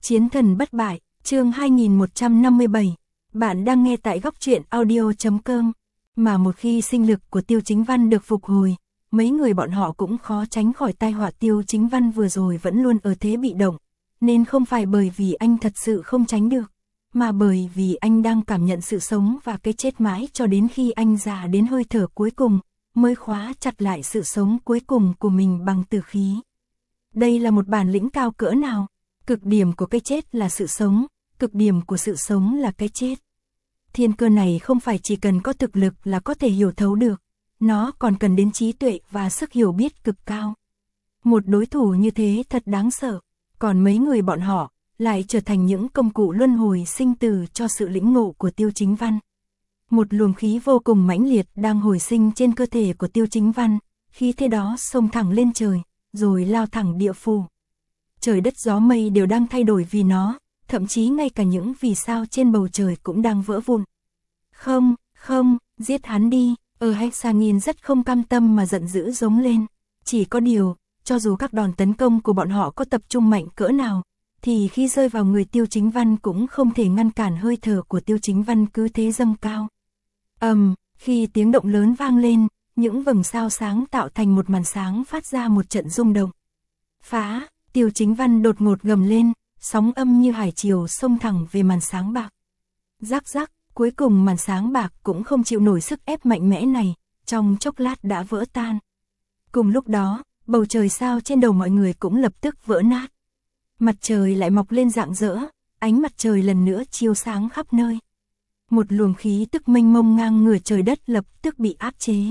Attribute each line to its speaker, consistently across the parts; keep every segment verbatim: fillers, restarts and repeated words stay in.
Speaker 1: Chiến thần bất bại, chương hai nghìn một trăm năm mươi bảy. Bạn đang nghe tại góc truyện audio chấm com. Mà một khi sinh lực của Tiêu Chính Văn được phục hồi, mấy người bọn họ cũng khó tránh khỏi tai họa. Tiêu Chính Văn vừa rồi vẫn luôn ở thế bị động, nên không phải bởi vì anh thật sự không tránh được, mà bởi vì anh đang cảm nhận sự sống và cái chết mãi cho đến khi anh già đến hơi thở cuối cùng, mới khóa chặt lại sự sống cuối cùng của mình bằng tử khí. Đây là một bản lĩnh cao cỡ nào? Cực điểm của cái chết là sự sống, cực điểm của sự sống là cái chết. Thiên cơ này không phải chỉ cần có thực lực là có thể hiểu thấu được, nó còn cần đến trí tuệ và sức hiểu biết cực cao. Một đối thủ như thế thật đáng sợ, còn mấy người bọn họ lại trở thành những công cụ luân hồi sinh tử cho sự lĩnh ngộ của Tiêu Chính Văn. Một luồng khí vô cùng mãnh liệt đang hồi sinh trên cơ thể của Tiêu Chính Văn, khí thế đó xông thẳng lên trời, rồi lao thẳng địa phủ. Trời đất gió mây đều đang thay đổi vì nó, thậm chí ngay cả những vì sao trên bầu trời cũng đang vỡ vụn. Không, không, giết hắn đi, ở Hexagin rất không cam tâm mà giận dữ giống lên. Chỉ có điều, cho dù các đòn tấn công của bọn họ có tập trung mạnh cỡ nào, thì khi rơi vào người Tiêu Chính Văn cũng không thể ngăn cản hơi thở của Tiêu Chính Văn cứ thế dâng cao. Ầm, um, khi tiếng động lớn vang lên, những vầng sao sáng tạo thành một màn sáng phát ra một trận rung động. Phá! Tiêu Chính Văn đột ngột gầm lên, sóng âm như hải triều xông thẳng về màn sáng bạc. Rắc rắc, cuối cùng màn sáng bạc cũng không chịu nổi sức ép mạnh mẽ này, trong chốc lát đã vỡ tan. Cùng lúc đó, bầu trời sao trên đầu mọi người cũng lập tức vỡ nát. Mặt trời lại mọc lên rạng rỡ, ánh mặt trời lần nữa chiếu sáng khắp nơi. Một luồng khí tức mênh mông ngang ngửa trời đất lập tức bị áp chế.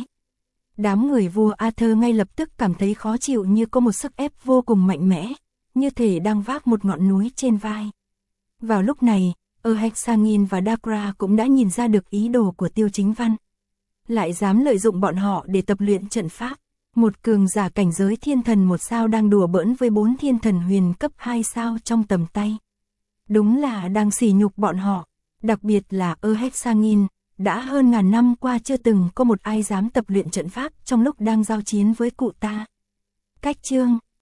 Speaker 1: Đám người vua Arthur ngay lập tức cảm thấy khó chịu, như có một sức ép vô cùng mạnh mẽ, như thể đang vác một ngọn núi trên vai. Vào lúc này, ở Hexagin và Dakra cũng đã nhìn ra được ý đồ của Tiêu Chính Văn. Lại dám lợi dụng bọn họ để tập luyện trận pháp. Một cường giả cảnh giới thiên thần một sao đang đùa bỡn với bốn thiên thần huyền cấp hai sao trong tầm tay. Đúng là đang sỉ nhục bọn họ, đặc biệt là ở Hexagin. Đã hơn ngàn năm qua chưa từng có một ai dám tập luyện trận pháp trong lúc đang giao chiến với cụ ta. Cách chương